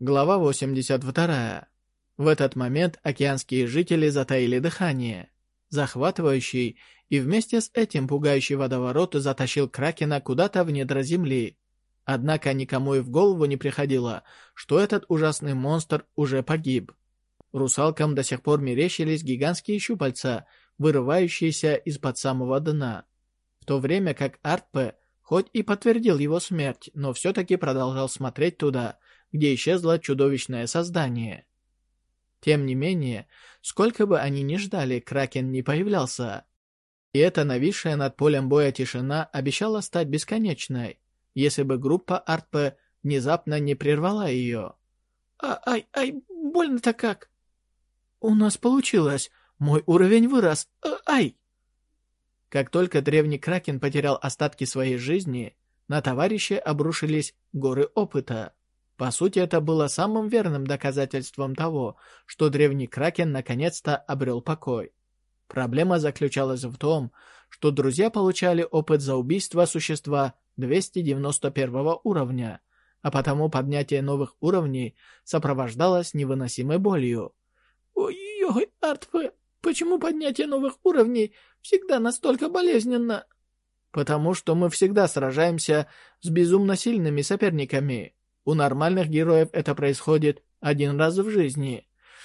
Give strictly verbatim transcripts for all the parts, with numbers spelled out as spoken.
Глава восемьдесят вторая. В этот момент океанские жители затаили дыхание. Захватывающий и вместе с этим пугающий водоворот затащил Кракена куда-то в недра земли. Однако никому и в голову не приходило, что этот ужасный монстр уже погиб. Русалкам до сих пор мерещились гигантские щупальца, вырывающиеся из-под самого дна. В то время как Артпе хоть и подтвердил его смерть, но все-таки продолжал смотреть туда, где исчезло чудовищное создание. Тем не менее, сколько бы они ни ждали, Кракен не появлялся. И эта нависшая над полем боя тишина обещала стать бесконечной, если бы группа Артпе внезапно не прервала ее. А, «Ай, ай, больно-то как!» «У нас получилось! Мой уровень вырос! А, ай!» Как только древний Кракен потерял остатки своей жизни, на товарища обрушились горы опыта. По сути, это было самым верным доказательством того, что древний Кракен наконец-то обрел покой. Проблема заключалась в том, что друзья получали опыт за убийство существа двести девяносто первого уровня, а потому поднятие новых уровней сопровождалось невыносимой болью. «Ой-ой, Артпе, почему поднятие новых уровней всегда настолько болезненно?» «Потому что мы всегда сражаемся с безумно сильными соперниками. У нормальных героев это происходит один раз в жизни».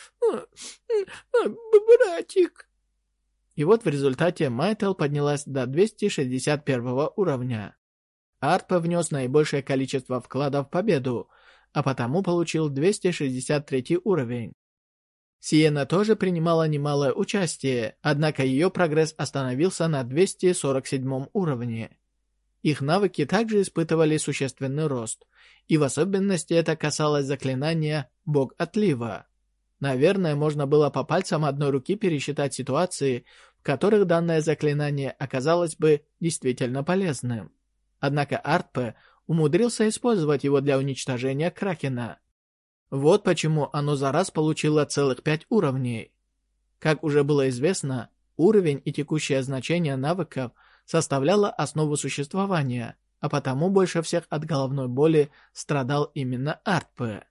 «Братик». И вот в результате Майтел поднялась до двухсот шестидесяти первого уровня. Артпе внес наибольшее количество вкладов в победу, а потому получил двести шестьдесят третий уровень. Сиена тоже принимала немалое участие, однако ее прогресс остановился на двухсот сорока седьмом уровне. Их навыки также испытывали существенный рост, и в особенности это касалось заклинания «Бог отлива». Наверное, можно было по пальцам одной руки пересчитать ситуации, в которых данное заклинание оказалось бы действительно полезным. Однако Артпе умудрился использовать его для уничтожения Кракена. Вот почему оно за раз получило целых пять уровней. Как уже было известно, уровень и текущее значение навыков составляло основу существования, а потому больше всех от головной боли страдал именно Артпе.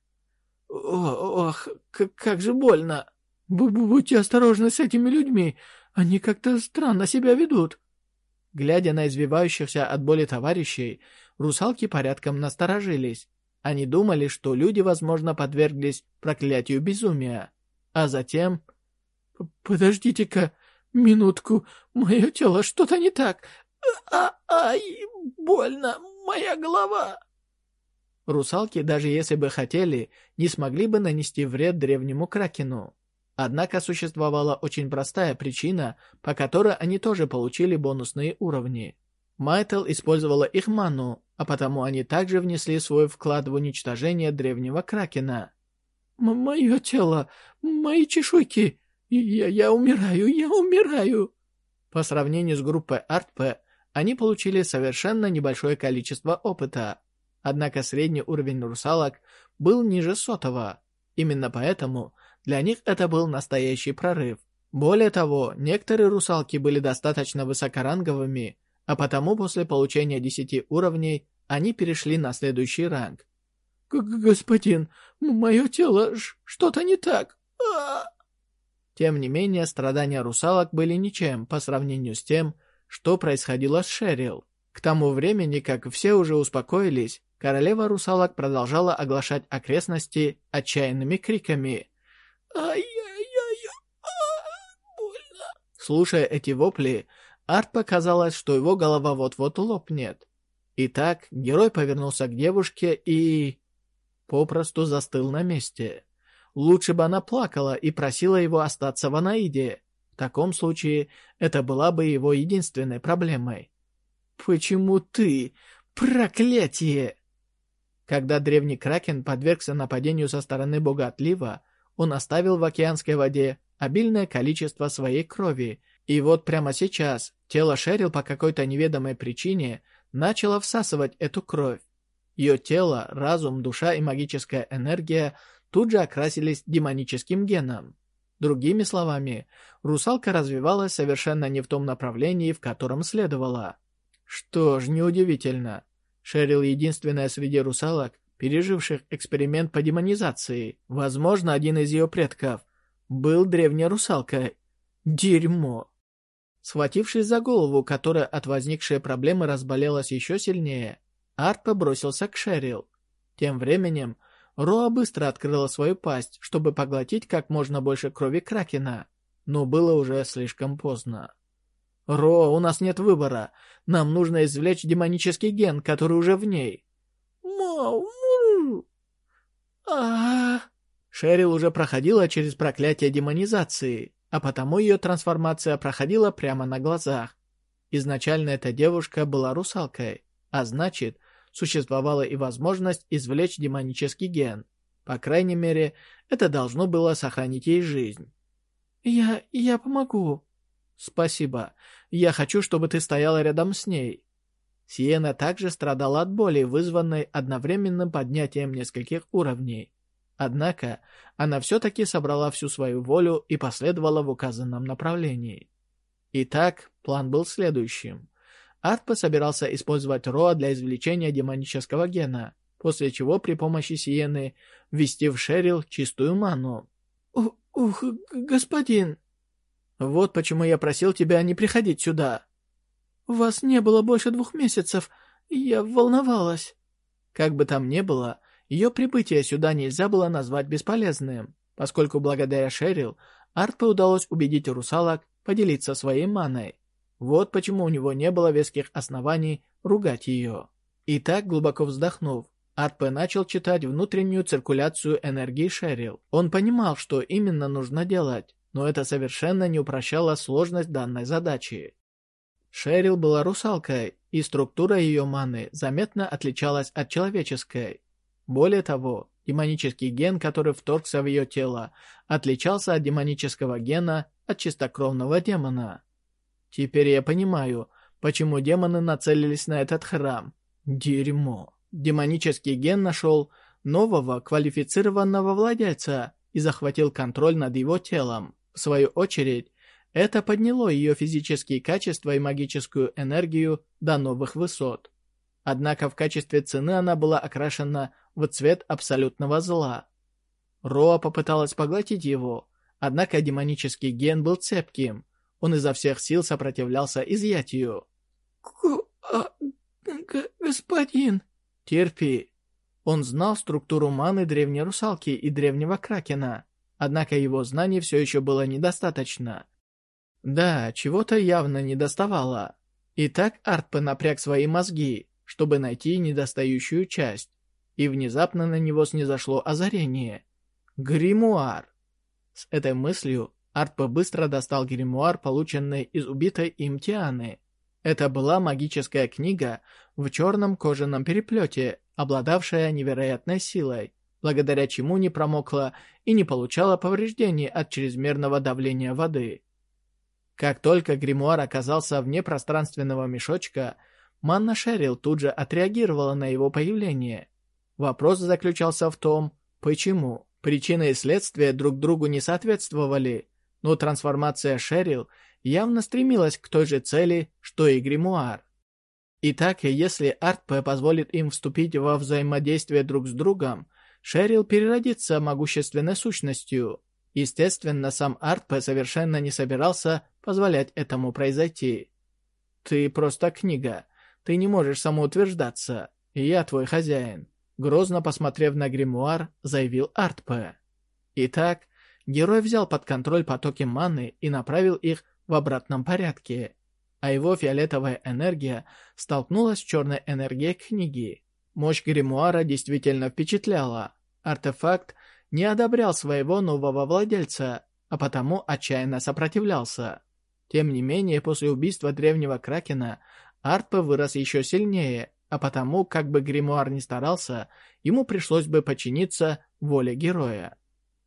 «Ох, как же больно! Будьте осторожны с этими людьми, они как-то странно себя ведут». Глядя на извивающихся от боли товарищей, русалки порядком насторожились. Они думали, что люди, возможно, подверглись проклятию безумия. А затем... «Подождите-ка минутку, мое тело что-то не так. А, ай, больно, моя голова». Русалки, даже если бы хотели, не смогли бы нанести вред древнему Кракену. Однако существовала очень простая причина, по которой они тоже получили бонусные уровни. Майтел использовала их ману, а потому они также внесли свой вклад в уничтожение древнего Кракена. «Мое тело, мои чешуйки, я, я умираю, я умираю». По сравнению с группой Артпе, они получили совершенно небольшое количество опыта. Однако средний уровень русалок был ниже сотого. Именно поэтому для них это был настоящий прорыв. Более того, некоторые русалки были достаточно высокоранговыми, а потому после получения десяти уровней они перешли на следующий ранг. «Господин, мое тело, что-то не так!» а Тем не менее, страдания русалок были ничем по сравнению с тем, что происходило с Шерил. К тому времени, как все уже успокоились, королева русалок продолжала оглашать окрестности отчаянными криками. «Ай-яй-яй, а, больно!» Слушая эти вопли, Арт показалось, что его голова вот-вот лопнет. Итак, герой повернулся к девушке и... попросту застыл на месте. Лучше бы она плакала и просила его остаться в Анаиде. В таком случае, это была бы его единственной проблемой. «Почему ты? Проклятие!» Когда древний Кракен подвергся нападению со стороны бога отлива, он оставил в океанской воде обильное количество своей крови, и вот прямо сейчас тело Шерил по какой-то неведомой причине начало всасывать эту кровь. Ее тело, разум, душа и магическая энергия тут же окрасились демоническим геном. Другими словами, русалка развивалась совершенно не в том направлении, в котором следовало. Что ж, неудивительно. Шерил, единственная среди русалок, переживших эксперимент по демонизации. Возможно, один из ее предков был древней русалкой. Дерьмо. Схватившись за голову, которая от возникшей проблемы разболелась еще сильнее, Артпе бросился к Шерил. Тем временем Роа быстро открыла свою пасть, чтобы поглотить как можно больше крови Кракена, но было уже слишком поздно. «Роа, у нас нет выбора. Нам нужно извлечь демонический ген, который уже в ней». «Мау, а Шерил уже проходила через проклятие демонизации, а потому ее трансформация проходила прямо на глазах. Изначально эта девушка была русалкой, а значит, существовала и возможность извлечь демонический ген. По крайней мере, это должно было сохранить ей жизнь. «Я... я помогу». «Спасибо. Я хочу, чтобы ты стояла рядом с ней». Сиена также страдала от боли, вызванной одновременным поднятием нескольких уровней. Однако, она все-таки собрала всю свою волю и последовала в указанном направлении. Итак, план был следующим. Артпе собирался использовать Роа для извлечения демонического гена, после чего при помощи Сиены ввести в Шерил чистую ману. «Ух, господин!» «Вот почему я просил тебя не приходить сюда». «Вас не было больше двух месяцев, я волновалась». Как бы там ни было, ее прибытие сюда нельзя было назвать бесполезным, поскольку благодаря Шерил Артпе удалось убедить русалок поделиться своей маной. Вот почему у него не было веских оснований ругать ее. И так, глубоко вздохнув, Артпе начал читать внутреннюю циркуляцию энергии Шерил. Он понимал, что именно нужно делать, но это совершенно не упрощало сложность данной задачи. Шерил была русалкой, и структура ее маны заметно отличалась от человеческой. Более того, демонический ген, который вторгся в ее тело, отличался от демонического гена от чистокровного демона. Теперь я понимаю, почему демоны нацелились на этот храм. Дерьмо. Демонический ген нашел нового квалифицированного владельца и захватил контроль над его телом. В свою очередь, это подняло ее физические качества и магическую энергию до новых высот. Однако в качестве цены она была окрашена в цвет абсолютного зла. Роа попыталась поглотить его, однако демонический ген был цепким. Он изо всех сил сопротивлялся изъятию. «Господин...» «Терпи». Он знал структуру маны древней русалки и древнего кракена, однако его знаний все еще было недостаточно. Да, чего-то явно недоставало. Итак, Артпе напряг свои мозги, чтобы найти недостающую часть, и внезапно на него снизошло озарение. Гримуар. С этой мыслью Артпе быстро достал гримуар, полученный из убитой им Тианы. Это была магическая книга в черном кожаном переплете, обладавшая невероятной силой, благодаря чему не промокла и не получала повреждений от чрезмерного давления воды. Как только гримуар оказался вне пространственного мешочка, манна Шерил тут же отреагировала на его появление. Вопрос заключался в том, почему. Причины и следствия друг другу не соответствовали, но трансформация Шерил явно стремилась к той же цели, что и гримуар. Итак, если Артпе позволит им вступить во взаимодействие друг с другом, Шерил переродится могущественной сущностью. Естественно, сам Артпе совершенно не собирался позволять этому произойти. «Ты просто книга. Ты не можешь самоутверждаться. Я твой хозяин», — грозно посмотрев на гримуар, заявил Артпе. Итак, герой взял под контроль потоки маны и направил их в обратном порядке, а его фиолетовая энергия столкнулась с черной энергией книги. Мощь гримуара действительно впечатляла. Артефакт не одобрял своего нового владельца, а потому отчаянно сопротивлялся. Тем не менее, после убийства древнего кракена Артпе вырос еще сильнее, а потому, как бы гримуар ни старался, ему пришлось бы подчиниться воле героя.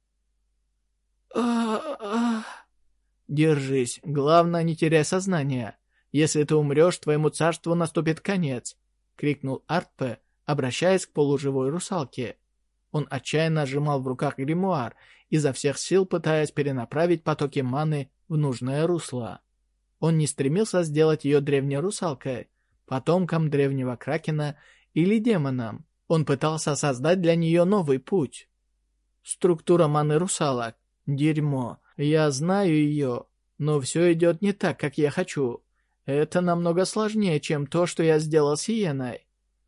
«А-а-а...» «Держись, главное, не теряй сознание. Если ты умрешь, твоему царству наступит конец», — крикнул Артпе, обращаясь к полуживой русалке. Он отчаянно сжимал в руках гримуар, изо всех сил пытаясь перенаправить потоки маны в нужное русло. Он не стремился сделать ее древней русалкой, потомком древнего кракена или демоном. Он пытался создать для нее новый путь. Структура маны русалок. Дерьмо. Я знаю ее, но все идет не так, как я хочу. Это намного сложнее, чем то, что я сделал с Иеной.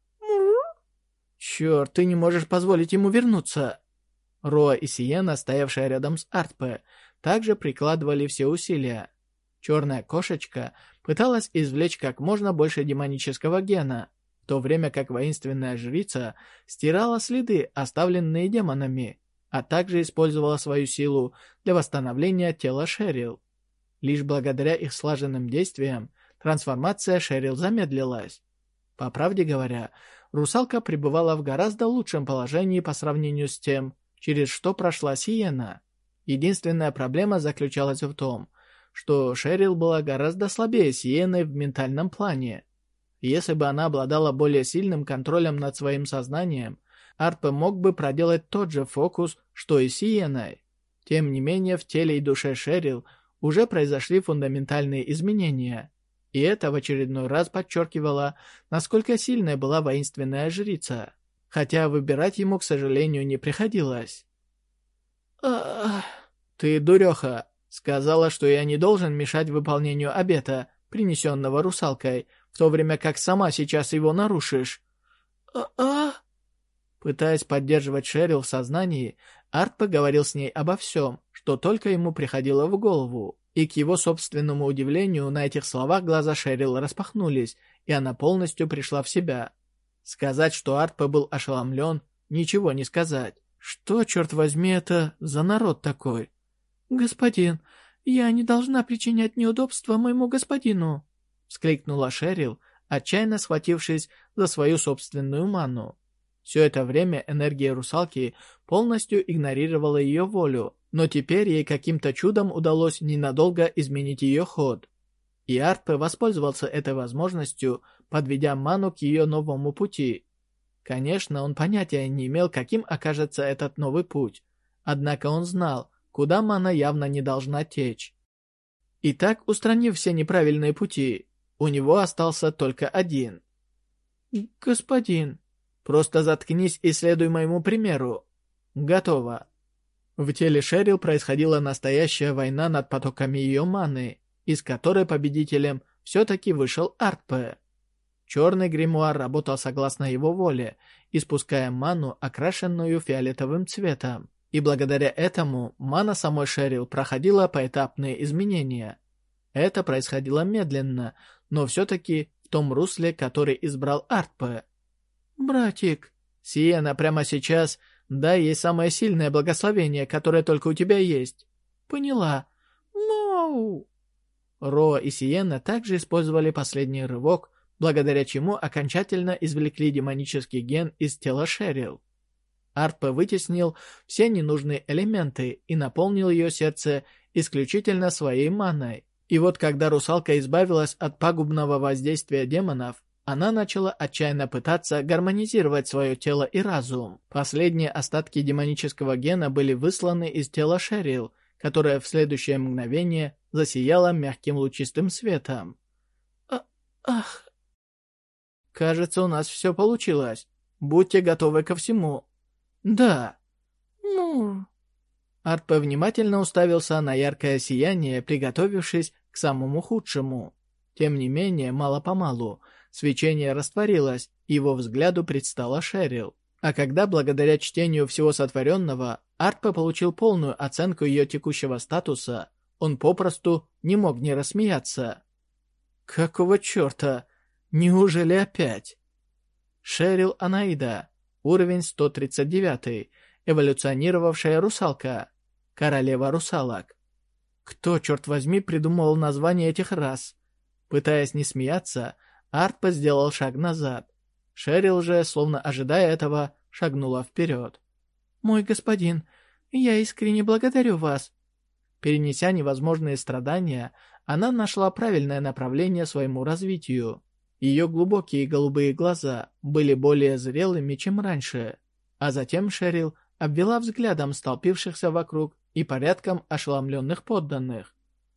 Черт, ты не можешь позволить ему вернуться. Роа и Сиена, стоявшая рядом с Артпе, также прикладывали все усилия. Черная кошечка пыталась извлечь как можно больше демонического гена, в то время как воинственная жрица стирала следы, оставленные демонами, а также использовала свою силу для восстановления тела Шерил. Лишь благодаря их слаженным действиям трансформация Шерил замедлилась. По правде говоря, русалка пребывала в гораздо лучшем положении по сравнению с тем, через что прошла Сиена. Единственная проблема заключалась в том, что Шерил была гораздо слабее Сиены в ментальном плане. Если бы она обладала более сильным контролем над своим сознанием, Артпе мог бы проделать тот же фокус, что и Сиеной. Тем не менее, в теле и душе Шерил уже произошли фундаментальные изменения, и это в очередной раз подчеркивало, насколько сильной была воинственная жрица, хотя выбирать ему, к сожалению, не приходилось. «Ах, ты дуреха! Сказала, что я не должен мешать выполнению обета, принесенного русалкой, в то время как сама сейчас его нарушишь». «А-а?» Пытаясь поддерживать Шерил в сознании, Арт поговорил с ней обо всем, что только ему приходило в голову. И к его собственному удивлению, на этих словах глаза Шерил распахнулись, и она полностью пришла в себя. Сказать, что Артпе был ошеломлен, ничего не сказать. Что, черт возьми, это за народ такой? «Господин, я не должна причинять неудобства моему господину», — вскликнула Шерил, отчаянно схватившись за свою собственную ману. Все это время энергия русалки полностью игнорировала ее волю, но теперь ей каким-то чудом удалось ненадолго изменить ее ход. И Артпе воспользовался этой возможностью, подведя ману к ее новому пути. Конечно, он понятия не имел, каким окажется этот новый путь, однако он знал, куда мана явно не должна течь. Итак, устранив все неправильные пути, у него остался только один. «Господин, просто заткнись и следуй моему примеру». «Готово». В теле Шерил происходила настоящая война над потоками ее маны, из которой победителем все-таки вышел Артпе. Черный гримуар работал согласно его воле, испуская ману, окрашенную фиолетовым цветом. И благодаря этому мана самой Шерил проходила поэтапные изменения. Это происходило медленно, но все-таки в том русле, который избрал Артпе. «Братик, Сиена, прямо сейчас дай ей самое сильное благословение, которое только у тебя есть». «Поняла. Ноу!» Роа и Сиена также использовали последний рывок, благодаря чему окончательно извлекли демонический ген из тела Шерил. Артпе вытеснил все ненужные элементы и наполнил ее сердце исключительно своей маной. И вот когда русалка избавилась от пагубного воздействия демонов, она начала отчаянно пытаться гармонизировать свое тело и разум. Последние остатки демонического гена были высланы из тела Шерил, которая в следующее мгновение засияла мягким лучистым светом. А «Ах...» «Кажется, у нас все получилось. Будьте готовы ко всему». «Да». «Ну...» Артпе внимательно уставился на яркое сияние, приготовившись к самому худшему. Тем не менее, мало-помалу, свечение растворилось, и его взгляду предстала Шерил. А когда, благодаря чтению всего сотворенного, Артпе получил полную оценку ее текущего статуса, он попросту не мог не рассмеяться. «Какого черта? Неужели опять?» Шерил Анаида. Уровень сто тридцать девять. Эволюционировавшая русалка. Королева русалок. Кто, черт возьми, придумал название этих рас? Пытаясь не смеяться, Артпе сделал шаг назад. Шерил же, словно ожидая этого, шагнула вперед. «Мой господин, я искренне благодарю вас». Перенеся невозможные страдания, она нашла правильное направление своему развитию. Ее глубокие голубые глаза были более зрелыми, чем раньше. А затем Шерил обвела взглядом столпившихся вокруг и порядком ошеломленных подданных.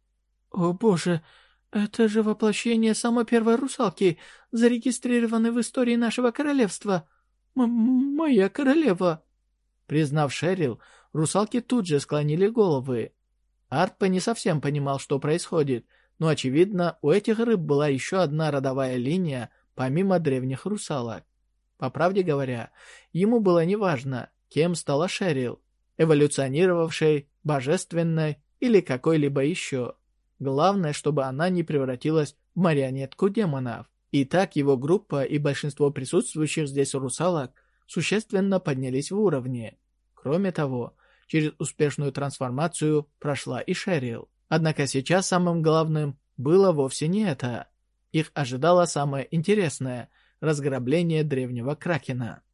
«О боже, это же воплощение самой первой русалки, зарегистрированной в истории нашего королевства. м моя королева». Признав Шерил, русалки тут же склонили головы. Артпа не совсем понимал, что происходит, но, очевидно, у этих рыб была еще одна родовая линия, помимо древних русалок. По правде говоря, ему было неважно, кем стала Шерил, эволюционировавшей, божественной или какой-либо еще. Главное, чтобы она не превратилась в марионетку демонов. И так его группа и большинство присутствующих здесь русалок существенно поднялись в уровне. Кроме того, через успешную трансформацию прошла и Шерил. Однако сейчас самым главным было вовсе не это. Их ожидало самое интересное – разграбление древнего Кракена.